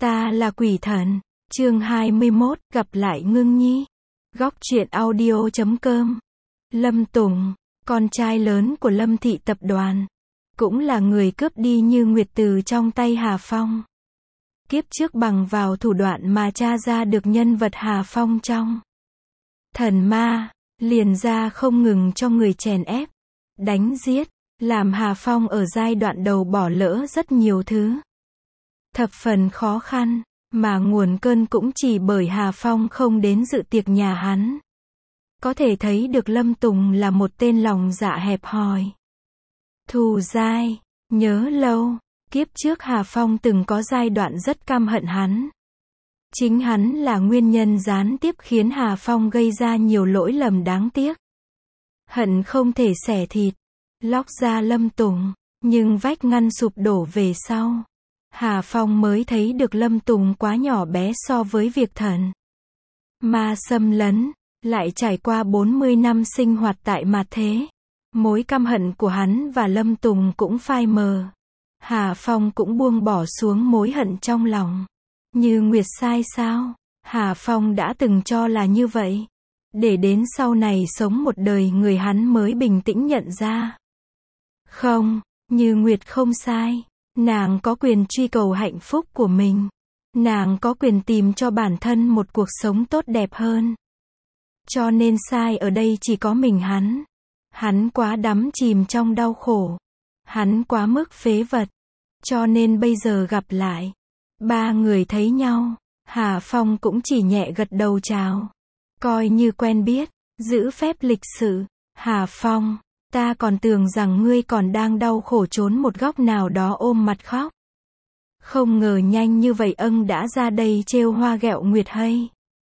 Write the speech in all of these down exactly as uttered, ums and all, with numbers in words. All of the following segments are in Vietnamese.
Ta là quỷ thần. Chương hai mươi mốt, gặp lại Ngưng Nhi. Góc truyện audio chấm com. Lâm Tùng, con trai lớn của Lâm Thị Tập đoàn, cũng là người cướp đi Như Nguyệt từ trong tay Hà Phong. Kiếp trước bằng vào thủ đoạn mà tra ra được nhân vật Hà Phong trong thần ma, liền ra không ngừng cho người chèn ép, đánh giết, làm Hà Phong ở giai đoạn đầu bỏ lỡ rất nhiều thứ thập phần khó khăn, mà nguồn cơn cũng chỉ bởi Hà Phong không đến dự tiệc nhà hắn. Có thể thấy được Lâm Tùng là một tên lòng dạ hẹp hòi, thù dai, nhớ lâu. Kiếp trước Hà Phong từng có giai đoạn rất căm hận hắn. Chính hắn là nguyên nhân gián tiếp khiến Hà Phong gây ra nhiều lỗi lầm đáng tiếc. Hận không thể xẻ thịt, lóc ra Lâm Tùng, nhưng vách ngăn sụp đổ về sau. Hà Phong mới thấy được Lâm Tùng quá nhỏ bé so với việc thần ma xâm lấn, lại trải qua bốn mươi năm sinh hoạt tại mặt thế. Mối căm hận của hắn và Lâm Tùng cũng phai mờ. Hà Phong cũng buông bỏ xuống mối hận trong lòng. Như Nguyệt sai sao? Hà Phong đã từng cho là như vậy. Để đến sau này sống một đời người hắn mới bình tĩnh nhận ra. Không, Như Nguyệt không sai. Nàng có quyền truy cầu hạnh phúc của mình. Nàng có quyền tìm cho bản thân một cuộc sống tốt đẹp hơn. Cho nên sai ở đây chỉ có mình hắn. Hắn quá đắm chìm trong đau khổ. Hắn quá mức phế vật. Cho nên bây giờ gặp lại, ba người thấy nhau, Hà Phong cũng chỉ nhẹ gật đầu chào, coi như quen biết, giữ phép lịch sự. Hà Phong, ta còn tưởng rằng ngươi còn đang đau khổ trốn một góc nào đó ôm mặt khóc. Không ngờ nhanh như vậy ân đã ra đây trêu hoa ghẹo Nguyệt hay.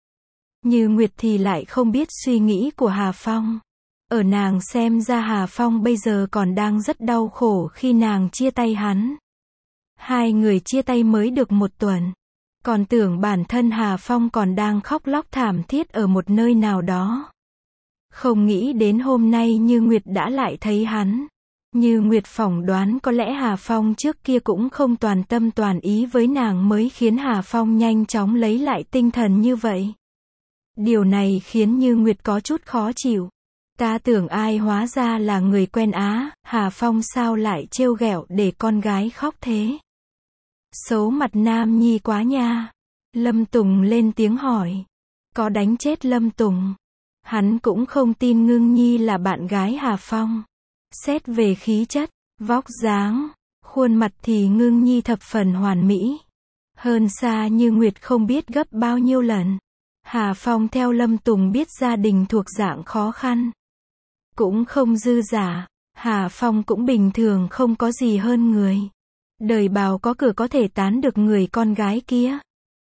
Như Nguyệt thì lại không biết suy nghĩ của Hà Phong. Ở nàng xem ra Hà Phong bây giờ còn đang rất đau khổ khi nàng chia tay hắn. Hai người chia tay mới được một tuần. Còn tưởng bản thân Hà Phong còn đang khóc lóc thảm thiết ở một nơi nào đó. Không nghĩ đến hôm nay Như Nguyệt đã lại thấy hắn. Như Nguyệt phỏng đoán có lẽ Hà Phong trước kia cũng không toàn tâm toàn ý với nàng mới khiến Hà Phong nhanh chóng lấy lại tinh thần như vậy. Điều này khiến Như Nguyệt có chút khó chịu. Ta tưởng ai hóa ra là người quen á, Hà Phong sao lại trêu ghẹo để con gái khóc thế? Xấu mặt Nam Nhi quá nha. Lâm Tùng lên tiếng hỏi. Có đánh chết Lâm Tùng. Hắn cũng không tin Ngưng Nhi là bạn gái Hà Phong. Xét về khí chất, vóc dáng, khuôn mặt thì Ngưng Nhi thập phần hoàn mỹ. Hơn xa Như Nguyệt không biết gấp bao nhiêu lần. Hà Phong theo Lâm Tùng biết gia đình thuộc dạng khó khăn. Cũng không dư giả. Hà Phong cũng bình thường không có gì hơn người. Đời bào có cửa có thể tán được người con gái kia.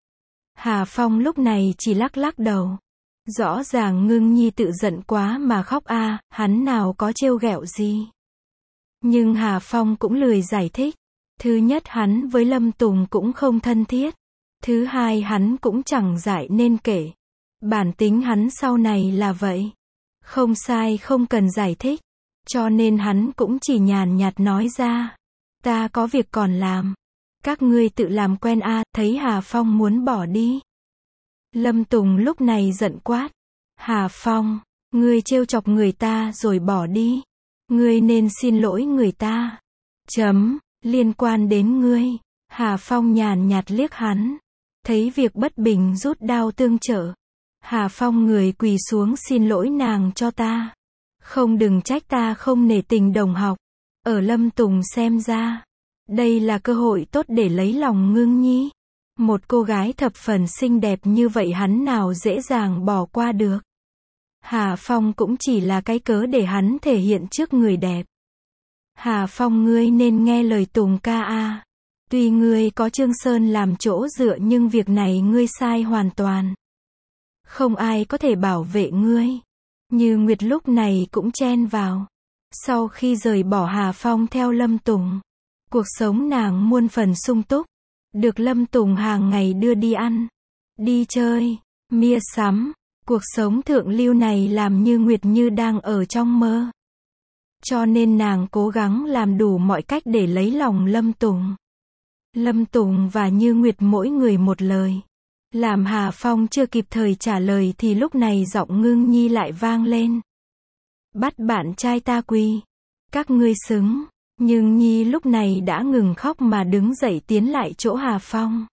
Hà Phong lúc này chỉ lắc lắc đầu. Rõ ràng Ngưng Nhi tự giận quá mà khóc a, à, hắn nào có trêu ghẹo gì. Nhưng Hà Phong cũng lười giải thích. Thứ nhất hắn với Lâm Tùng cũng không thân thiết. Thứ hai hắn cũng chẳng giải nên kể. Bản tính hắn sau này là vậy. Không sai không cần giải thích. Cho nên hắn cũng chỉ nhàn nhạt nói ra. Ta có việc còn làm. Các ngươi tự làm quen a, à, thấy Hà Phong muốn bỏ đi. Lâm Tùng lúc này giận quát. Hà Phong, ngươi trêu chọc người ta rồi bỏ đi. Ngươi nên xin lỗi người ta. Chấm, liên quan đến ngươi. Hà Phong nhàn nhạt liếc hắn. Thấy việc bất bình rút đao tương trợ. Hà Phong người quỳ xuống xin lỗi nàng cho ta. Không đừng trách ta không nể tình đồng học. Ở Lâm Tùng xem ra, đây là cơ hội tốt để lấy lòng Ngưng Nhi. Một cô gái thập phần xinh đẹp như vậy hắn nào dễ dàng bỏ qua được. Hà Phong cũng chỉ là cái cớ để hắn thể hiện trước người đẹp. Hà Phong ngươi nên nghe lời Tùng ca a. Tuy ngươi có Trương Sơn làm chỗ dựa nhưng việc này ngươi sai hoàn toàn. Không ai có thể bảo vệ ngươi. Như Nguyệt lúc này cũng chen vào. Sau khi rời bỏ Hà Phong theo Lâm Tùng, cuộc sống nàng muôn phần sung túc. Được Lâm Tùng hàng ngày đưa đi ăn, đi chơi, mua sắm. Cuộc sống thượng lưu này làm Như Nguyệt như đang ở trong mơ. Cho nên nàng cố gắng làm đủ mọi cách để lấy lòng Lâm Tùng. Lâm Tùng và Như Nguyệt mỗi người một lời. Làm Hà Phong chưa kịp thời trả lời thì lúc này giọng Ngưng Nhi lại vang lên. Bắt bạn trai ta quỳ. Các ngươi xứng. Nhưng Nhi lúc này đã ngừng khóc mà đứng dậy tiến lại chỗ Hà Phong.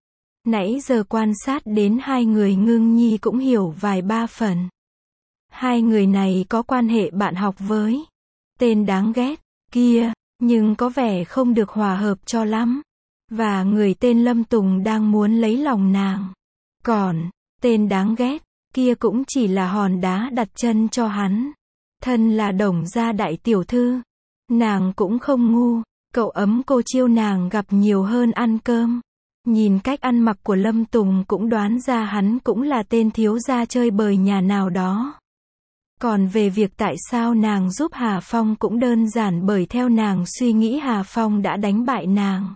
Nãy giờ quan sát đến hai người Ngưng Nhi cũng hiểu vài ba phần. Hai người này có quan hệ bạn học với tên đáng ghét kia, nhưng có vẻ không được hòa hợp cho lắm. Và người tên Lâm Tùng đang muốn lấy lòng nàng. Còn, tên đáng ghét kia cũng chỉ là hòn đá đặt chân cho hắn. Thân là Đồng gia đại tiểu thư. Nàng cũng không ngu, cậu ấm cô chiêu nàng gặp nhiều hơn ăn cơm. Nhìn cách ăn mặc của Lâm Tùng cũng đoán ra hắn cũng là tên thiếu gia chơi bời nhà nào đó. Còn về việc tại sao nàng giúp Hà Phong cũng đơn giản bởi theo nàng suy nghĩ Hà Phong đã đánh bại nàng.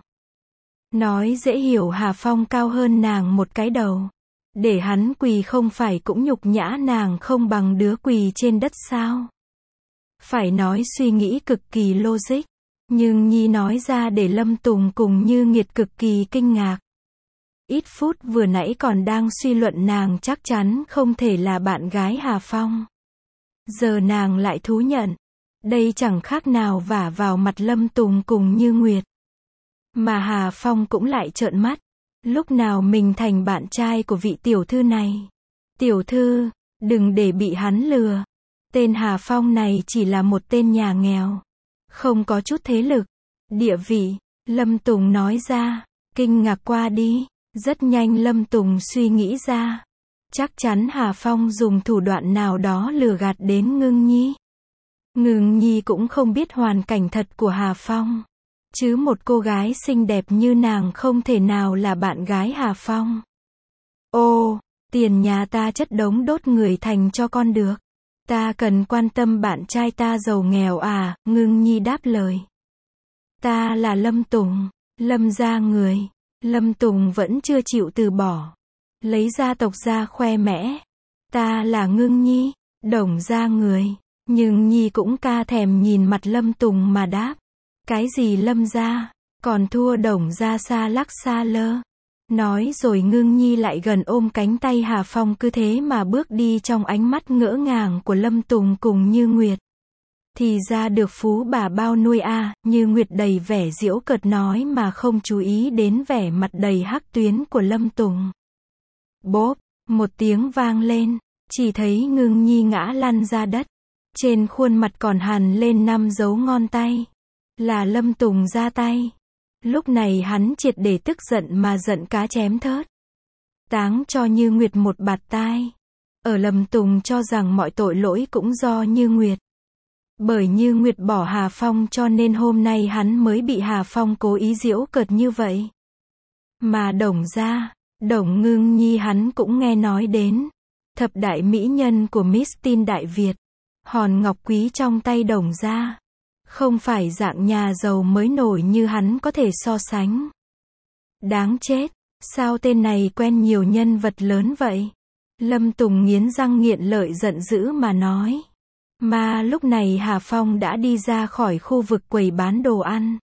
Nói dễ hiểu Hà Phong cao hơn nàng một cái đầu. Để hắn quỳ không phải cũng nhục nhã nàng không bằng đứa quỳ trên đất sao? Phải nói suy nghĩ cực kỳ logic. Nhưng Nhi nói ra để Lâm Tùng cùng Như Nguyệt cực kỳ kinh ngạc. Ít phút vừa nãy còn đang suy luận nàng chắc chắn không thể là bạn gái Hà Phong. Giờ nàng lại thú nhận. Đây chẳng khác nào vả vào mặt Lâm Tùng cùng Như Nguyệt. Mà Hà Phong cũng lại trợn mắt. Lúc nào mình thành bạn trai của vị tiểu thư này? Tiểu thư, đừng để bị hắn lừa. Tên Hà Phong này chỉ là một tên nhà nghèo. Không có chút thế lực, địa vị. Lâm Tùng nói ra. Kinh ngạc qua đi. Rất nhanh Lâm Tùng suy nghĩ ra. Chắc chắn Hà Phong dùng thủ đoạn nào đó lừa gạt đến Ngưng Nhi. Ngưng Nhi cũng không biết hoàn cảnh thật của Hà Phong. Chứ một cô gái xinh đẹp như nàng không thể nào là bạn gái Hà Phong. Ô, tiền nhà ta chất đống đốt người thành cho con được. Ta cần quan tâm bạn trai ta giàu nghèo à, Ngưng Nhi đáp lời. Ta là Lâm Tùng, Lâm gia người. Lâm Tùng vẫn chưa chịu từ bỏ. Lấy gia tộc ra khoe mẽ. Ta là Ngưng Nhi, Đồng gia người. Nhưng Nhi cũng ca thèm nhìn mặt Lâm Tùng mà đáp. Cái gì Lâm gia, còn thua Đồng gia xa lắc xa lơ. Nói rồi Ngưng Nhi lại gần ôm cánh tay Hà Phong cứ thế mà bước đi trong ánh mắt ngỡ ngàng của Lâm Tùng cùng Như Nguyệt. Thì ra được phú bà bao nuôi a, à, Như Nguyệt đầy vẻ giễu cợt nói mà không chú ý đến vẻ mặt đầy hắc tuyến của Lâm Tùng. Bốp, một tiếng vang lên, chỉ thấy Ngưng Nhi ngã lăn ra đất. Trên khuôn mặt còn hằn lên năm dấu ngón tay. Là Lâm Tùng ra tay. Lúc này hắn triệt để tức giận mà giận cá chém thớt. Táng cho Như Nguyệt một bạt tai. Ở Lâm Tùng cho rằng mọi tội lỗi cũng do Như Nguyệt. Bởi Như Nguyệt bỏ Hà Phong cho nên hôm nay hắn mới bị Hà Phong cố ý giễu cợt như vậy. Mà Đồng gia, Đồng Ngưng Nhi hắn cũng nghe nói đến. Thập đại mỹ nhân của Miss Teen Đại Việt. Hòn ngọc quý trong tay Đồng gia. Không phải dạng nhà giàu mới nổi như hắn có thể so sánh. Đáng chết, sao tên này quen nhiều nhân vật lớn vậy? Lâm Tùng nghiến răng nghiện lợi giận dữ mà nói. Mà lúc này Hà Phong đã đi ra khỏi khu vực quầy bán đồ ăn.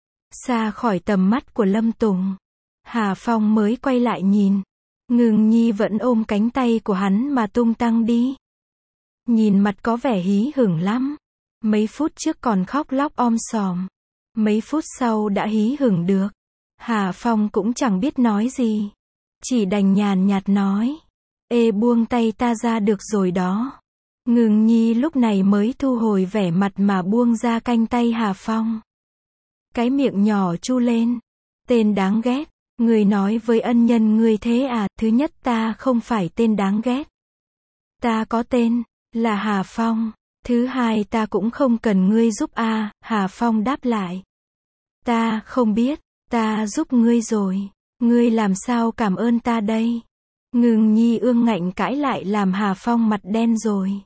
Xa khỏi tầm mắt của Lâm Tùng. Hà Phong mới quay lại nhìn. Ngưng Nhi vẫn ôm cánh tay của hắn mà tung tăng đi. Nhìn mặt có vẻ hí hửng lắm. Mấy phút trước còn khóc lóc om sòm. Mấy phút sau đã hí hửng được. Hà Phong cũng chẳng biết nói gì. Chỉ đành nhàn nhạt nói. Ê buông tay ta ra được rồi đó. Ngưng Nhi lúc này mới thu hồi vẻ mặt mà buông ra canh tay Hà Phong. Cái miệng nhỏ chu lên. Tên đáng ghét. Người nói với ân nhân người thế à? Thứ nhất ta không phải tên đáng ghét. Ta có tên, là Hà Phong. Thứ hai ta cũng không cần ngươi giúp a, à, Hà Phong đáp lại. Ta không biết, ta giúp ngươi rồi. Ngươi làm sao cảm ơn ta đây? Ngưng Nhi ương ngạnh cãi lại làm Hà Phong mặt đen rồi.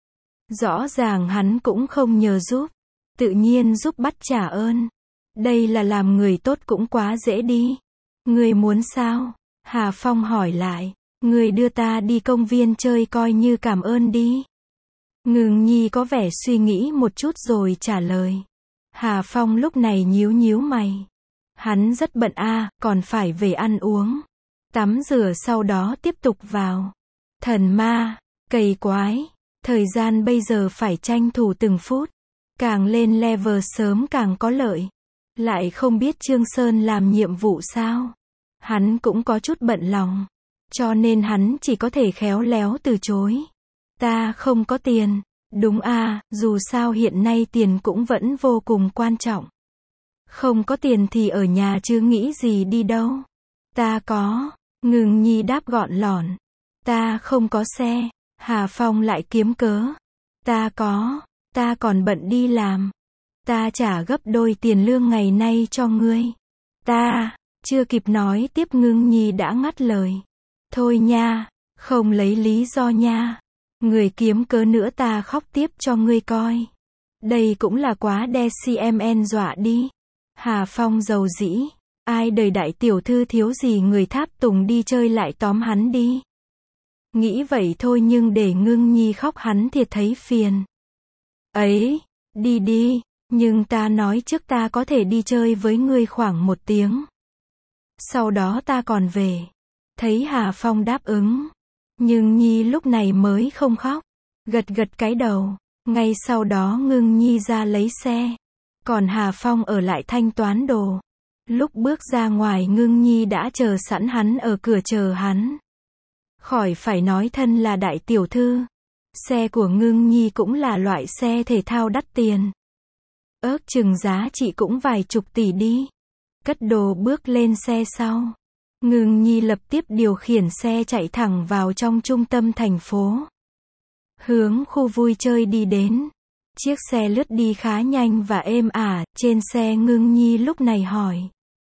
Rõ ràng hắn cũng không nhờ giúp. Tự nhiên giúp bắt trả ơn. Đây là làm người tốt cũng quá dễ đi. Ngươi muốn sao? Hà Phong hỏi lại. Ngươi đưa ta đi công viên chơi coi như cảm ơn đi. Ngưng Nhi có vẻ suy nghĩ một chút rồi trả lời. Hà Phong lúc này nhíu nhíu mày. Hắn rất bận a, còn phải về ăn uống, tắm rửa sau đó tiếp tục vào. Thần ma, cầy quái, thời gian bây giờ phải tranh thủ từng phút, càng lên level sớm càng có lợi. Lại không biết Trương Sơn làm nhiệm vụ sao? Hắn cũng có chút bận lòng, cho nên hắn chỉ có thể khéo léo từ chối. Ta không có tiền. Đúng a, dù sao hiện nay tiền cũng vẫn vô cùng quan trọng. Không có tiền thì ở nhà chứ nghĩ gì đi đâu. Ta có. Ngưng nhi đáp gọn lỏn. Ta không có xe. Hà Phong lại kiếm cớ. Ta có. Ta còn bận đi làm. Ta trả gấp đôi tiền lương ngày nay cho ngươi. Ta, chưa kịp nói tiếp Ngưng nhi đã ngắt lời. Thôi nha, không lấy lý do nha. Người kiếm cớ nữa ta khóc tiếp cho ngươi coi. Đây cũng là quá đe cmn dọa đi. Hà Phong dầu dĩ. Ai đời đại tiểu thư thiếu gì người tháp tùng đi chơi lại tóm hắn đi. Nghĩ vậy thôi nhưng để Ngưng nhi khóc hắn thiệt thấy phiền. Ấy, đi đi, nhưng ta nói trước ta có thể đi chơi với ngươi khoảng một tiếng. Sau đó ta còn về. Thấy Hà Phong đáp ứng. Nhưng Nhi lúc này mới không khóc. Gật gật cái đầu. Ngay sau đó Ngưng Nhi ra lấy xe. Còn Hà Phong ở lại thanh toán đồ. Lúc bước ra ngoài Ngưng Nhi đã chờ sẵn hắn ở cửa chờ hắn. Khỏi phải nói thân là đại tiểu thư. Xe của Ngưng Nhi cũng là loại xe thể thao đắt tiền. Ước chừng giá trị cũng vài chục tỷ đi. Cất đồ bước lên xe sau. Ngưng Nhi lập tiếp điều khiển xe chạy thẳng vào trong trung tâm thành phố. Hướng khu vui chơi đi đến. Chiếc xe lướt đi khá nhanh và êm ả, trên xe Ngưng Nhi lúc này hỏi.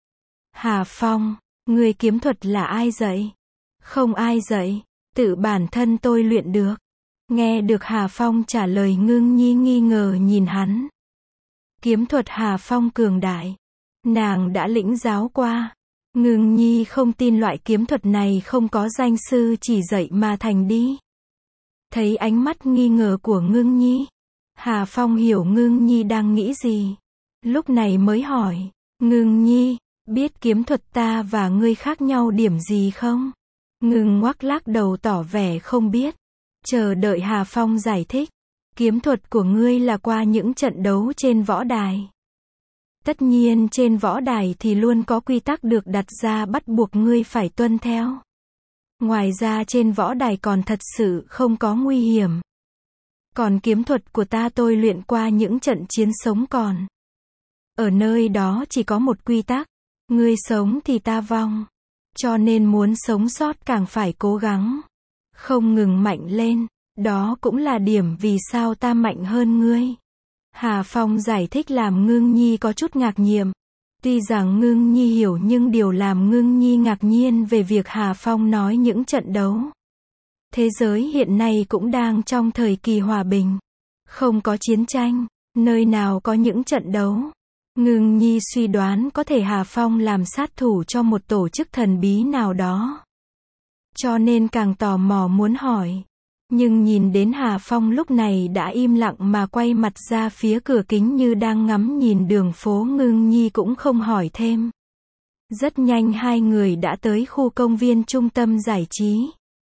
Hà Phong, người kiếm thuật là ai dạy? Không ai dạy, tự bản thân tôi luyện được. Nghe được Hà Phong trả lời Ngưng Nhi nghi ngờ nhìn hắn. Kiếm thuật Hà Phong cường đại. Nàng đã lĩnh giáo qua. Ngưng Nhi không tin loại kiếm thuật này không có danh sư chỉ dạy mà thành đi. Thấy ánh mắt nghi ngờ của Ngưng Nhi. Hà Phong hiểu Ngưng Nhi đang nghĩ gì. Lúc này mới hỏi. Ngưng Nhi, biết kiếm thuật ta và ngươi khác nhau điểm gì không? Ngưng ngoắc lắc đầu tỏ vẻ không biết. Chờ đợi Hà Phong giải thích. Kiếm thuật của ngươi là qua những trận đấu trên võ đài. Tất nhiên trên võ đài thì luôn có quy tắc được đặt ra bắt buộc ngươi phải tuân theo. Ngoài ra trên võ đài còn thật sự không có nguy hiểm. Còn kiếm thuật của ta tôi luyện qua những trận chiến sống còn. Ở nơi đó chỉ có một quy tắc. Ngươi sống thì ta vong. Cho nên muốn sống sót càng phải cố gắng. Không ngừng mạnh lên. Đó cũng là điểm vì sao ta mạnh hơn ngươi. Hà Phong giải thích làm Ngưng Nhi có chút ngạc nhiên. Tuy rằng Ngưng Nhi hiểu nhưng điều làm Ngưng Nhi ngạc nhiên về việc Hà Phong nói những trận đấu. Thế giới hiện nay cũng đang trong thời kỳ hòa bình. Không có chiến tranh, nơi nào có những trận đấu. Ngưng Nhi suy đoán có thể Hà Phong làm sát thủ cho một tổ chức thần bí nào đó. Cho nên càng tò mò muốn hỏi. Nhưng nhìn đến Hà Phong lúc này đã im lặng mà quay mặt ra phía cửa kính như đang ngắm nhìn đường phố Ngưng Nhi cũng không hỏi thêm. Rất nhanh hai người đã tới khu công viên trung tâm giải trí.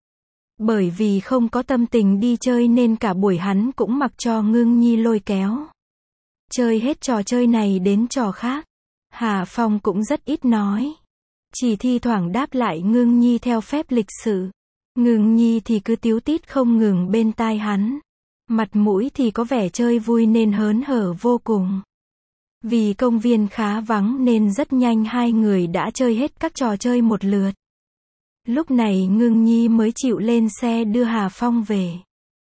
Bởi vì không có tâm tình đi chơi nên cả buổi hắn cũng mặc cho Ngưng Nhi lôi kéo. Chơi hết trò chơi này đến trò khác. Hà Phong cũng rất ít nói. Chỉ thi thoảng đáp lại Ngưng Nhi theo phép lịch sự. Ngưng Nhi thì cứ tíu tít không ngừng bên tai hắn. Mặt mũi thì có vẻ chơi vui nên hớn hở vô cùng. Vì công viên khá vắng nên rất nhanh hai người đã chơi hết các trò chơi một lượt. Lúc này Ngưng Nhi mới chịu lên xe đưa Hà Phong về.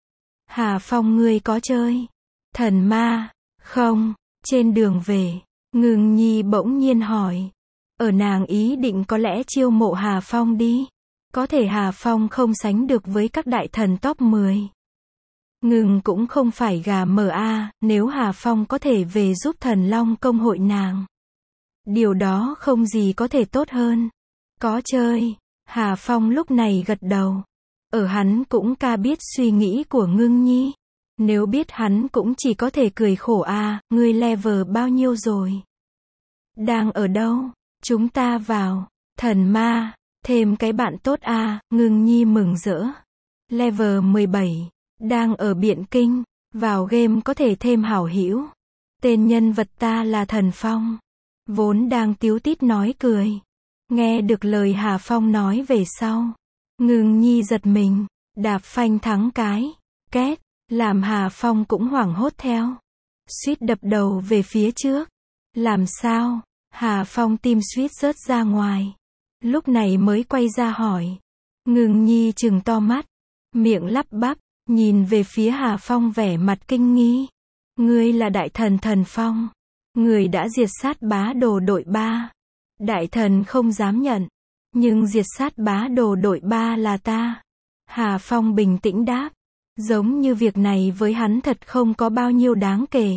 Hà Phong ngươi có chơi thần ma không? Trên đường về, Ngưng Nhi bỗng nhiên hỏi. Ở nàng ý định có lẽ chiêu mộ Hà Phong đi. Có thể Hà Phong không sánh được với các đại thần top mười. Ngưng cũng không phải gà mờ a, nếu Hà Phong có thể về giúp Thần Long công hội nàng. Điều đó không gì có thể tốt hơn. Có chơi. Hà Phong lúc này gật đầu. Ở hắn cũng ca biết suy nghĩ của Ngưng Nhi. Nếu biết hắn cũng chỉ có thể cười khổ a, ngươi level bao nhiêu rồi? Đang ở đâu? Chúng ta vào. Thần ma. Thêm cái bạn tốt à, Ngưng Nhi mừng rỡ. Level mười bảy. Đang ở Biện Kinh. Vào game có thể thêm hảo hữu. Tên nhân vật ta là Thần Phong. Vốn đang tíu tít nói cười. Nghe được lời Hà Phong nói về sau. Ngưng Nhi giật mình. Đạp phanh thắng cái. Két. Làm Hà Phong cũng hoảng hốt theo. Suýt đập đầu về phía trước. Làm sao? Hà Phong tim suýt rớt ra ngoài. Lúc này mới quay ra hỏi. Ngưng Nhi trừng to mắt. Miệng lắp bắp. Nhìn về phía Hà Phong vẻ mặt kinh nghi. Ngươi là đại thần Thần Phong. Người đã diệt sát bá đồ đội ba. Đại thần không dám nhận. Nhưng diệt sát bá đồ đội ba là ta. Hà Phong bình tĩnh đáp. Giống như việc này với hắn thật không có bao nhiêu đáng kể.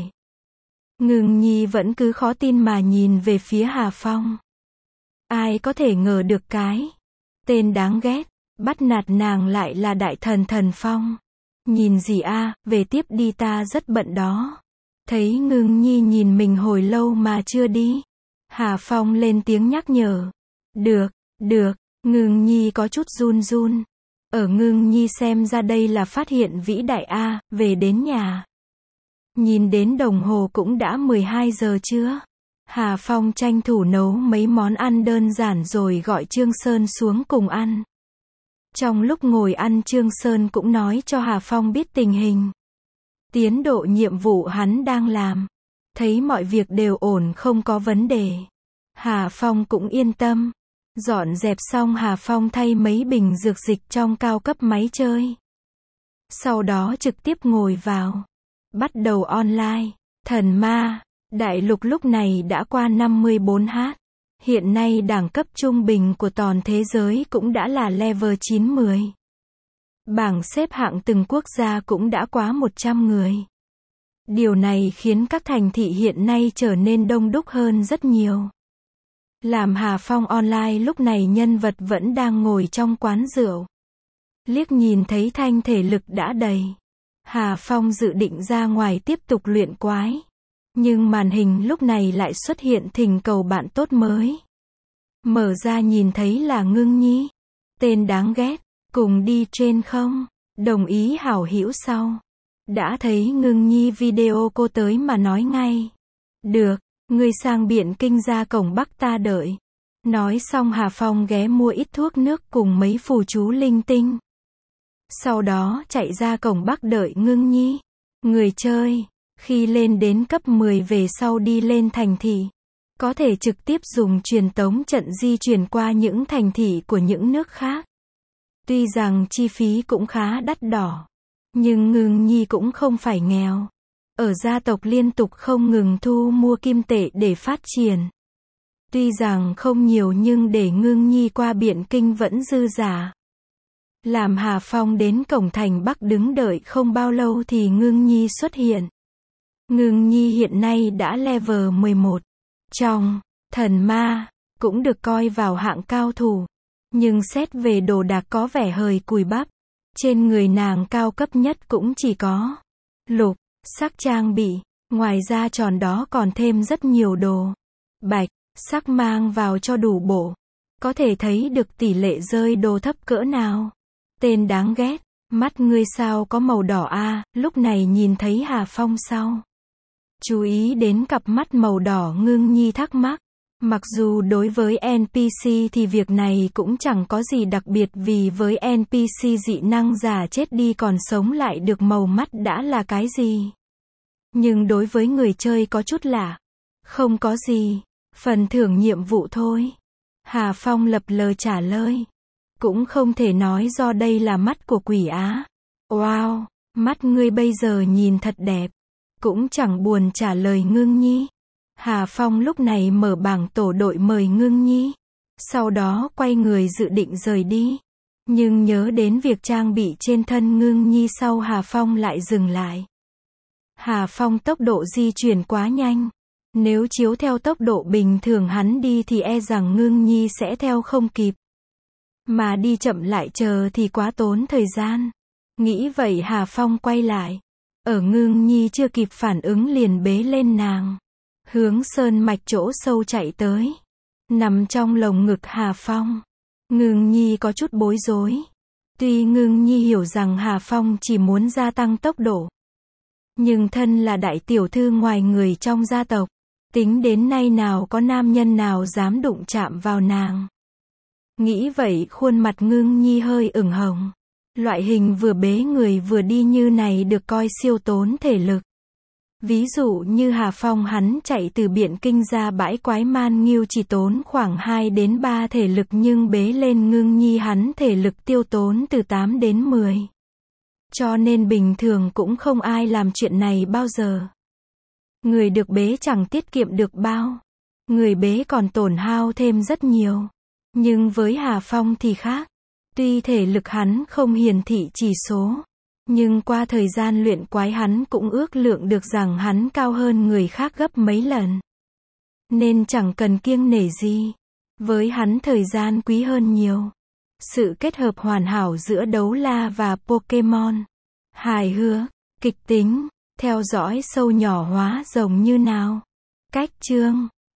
Ngưng Nhi vẫn cứ khó tin mà nhìn về phía Hà Phong. Ai có thể ngờ được cái tên đáng ghét, bắt nạt nàng lại là đại thần Thần Phong. Nhìn gì a, về tiếp đi ta rất bận đó. Thấy Ngưng Nhi nhìn mình hồi lâu mà chưa đi. Hà Phong lên tiếng nhắc nhở. Được, được, Ngưng Nhi có chút run run. Ở Ngưng Nhi xem ra đây là phát hiện vĩ đại a, về đến nhà. Nhìn đến đồng hồ cũng đã mười hai giờ trưa. Hà Phong tranh thủ nấu mấy món ăn đơn giản rồi gọi Trương Sơn xuống cùng ăn. Trong lúc ngồi ăn Trương Sơn cũng nói cho Hà Phong biết tình hình. Tiến độ nhiệm vụ hắn đang làm. Thấy mọi việc đều ổn không có vấn đề. Hà Phong cũng yên tâm. Dọn dẹp xong Hà Phong thay mấy bình dược dịch trong cao cấp máy chơi. Sau đó trực tiếp ngồi vào. Bắt đầu online. Thần ma. Đại lục lúc này đã qua năm mươi bốn H. Hiện nay đẳng cấp trung bình của toàn thế giới cũng đã là level chín mươi. Bảng xếp hạng từng quốc gia cũng đã quá một trăm người. Điều này khiến các thành thị hiện nay trở nên đông đúc hơn rất nhiều. Làm Hà Phong online lúc này nhân vật vẫn đang ngồi trong quán rượu. Liếc nhìn thấy thanh thể lực đã đầy. Hà Phong dự định ra ngoài tiếp tục luyện quái. Nhưng màn hình lúc này lại xuất hiện thỉnh cầu bạn tốt mới. Mở ra nhìn thấy là Ngưng Nhi. Tên đáng ghét, cùng đi trên không? Đồng ý hảo hữu sau. Đã thấy Ngưng Nhi video cô tới mà nói ngay. Được, ngươi sang Biện Kinh ra cổng Bắc ta đợi. Nói xong Hà Phong ghé mua ít thuốc nước cùng mấy phù chú linh tinh. Sau đó chạy ra cổng Bắc đợi Ngưng Nhi. Người chơi, khi lên đến cấp mười về sau đi lên thành thị. Có thể trực tiếp dùng truyền tống trận di chuyển qua những thành thị của những nước khác. Tuy rằng chi phí cũng khá đắt đỏ. Nhưng Ngưng Nhi cũng không phải nghèo. Ở gia tộc liên tục không ngừng thu mua kim tệ để phát triển. Tuy rằng không nhiều nhưng để Ngưng Nhi qua Biện Kinh vẫn dư giả. Làm Hà Phong đến cổng thành Bắc đứng đợi không bao lâu thì Ngưng Nhi xuất hiện. Ngưng Nhi hiện nay đã level mười một. Trong thần ma, cũng được coi vào hạng cao thủ. Nhưng xét về đồ đạc có vẻ hơi cùi bắp. Trên người nàng cao cấp nhất cũng chỉ có lục sắc trang bị. Ngoài ra tròn đó còn thêm rất nhiều đồ bạch sắc mang vào cho đủ bộ. Có thể thấy được tỷ lệ rơi đồ thấp cỡ nào. Tên đáng ghét, mắt ngươi sao có màu đỏ a? Lúc này nhìn thấy Hà Phong sau. Chú ý đến cặp mắt màu đỏ Ngưng Nhi thắc mắc. Mặc dù đối với en pê xê thì việc này cũng chẳng có gì đặc biệt vì với en pê xê dị năng giả chết đi còn sống lại được màu mắt đã là cái gì. Nhưng đối với người chơi có chút lạ. Không có gì. Phần thưởng nhiệm vụ thôi. Hà Phong lập lờ trả lời. Cũng không thể nói do đây là mắt của quỷ Á. Wow, mắt ngươi bây giờ nhìn thật đẹp. Cũng chẳng buồn trả lời Ngưng Nhi. Hà Phong lúc này mở bảng tổ đội mời Ngưng Nhi. Sau đó quay người dự định rời đi. Nhưng nhớ đến việc trang bị trên thân Ngưng Nhi sau Hà Phong lại dừng lại. Hà Phong tốc độ di chuyển quá nhanh. Nếu chiếu theo tốc độ bình thường hắn đi thì e rằng Ngưng Nhi sẽ theo không kịp. Mà đi chậm lại chờ thì quá tốn thời gian. Nghĩ vậy Hà Phong quay lại. Ở Ngưng Nhi chưa kịp phản ứng liền bế lên nàng. Hướng sơn mạch chỗ sâu chạy tới. nằm trong lồng ngực Hà Phong. Ngưng Nhi có chút bối rối. Tuy Ngưng Nhi hiểu rằng Hà Phong chỉ muốn gia tăng tốc độ, nhưng thân là đại tiểu thư ngoài người trong gia tộc, tính đến nay nào có nam nhân nào dám đụng chạm vào nàng. Nghĩ vậy khuôn mặt Ngưng Nhi hơi ửng hồng. Loại hình vừa bế người vừa đi như này được coi siêu tốn thể lực. Ví dụ như Hà Phong hắn chạy từ Biện Kinh ra bãi Quái Man Nghiêu chỉ tốn khoảng hai đến ba thể lực, nhưng bế lên Ngưng Nhi hắn thể lực tiêu tốn từ tám đến mười. Cho nên bình thường cũng không ai làm chuyện này bao giờ. Người được bế chẳng tiết kiệm được bao. Người bế còn tổn hao thêm rất nhiều. Nhưng với Hà Phong thì khác. Tuy thể lực hắn không hiển thị chỉ số, nhưng qua thời gian luyện quái hắn cũng ước lượng được rằng hắn cao hơn người khác gấp mấy lần. Nên chẳng cần kiêng nể gì. Với hắn thời gian quý hơn nhiều. Sự kết hợp hoàn hảo giữa đấu la và Pokemon. Hài hước, kịch tính, theo dõi sâu nhỏ hóa rồng như nào. Cách chương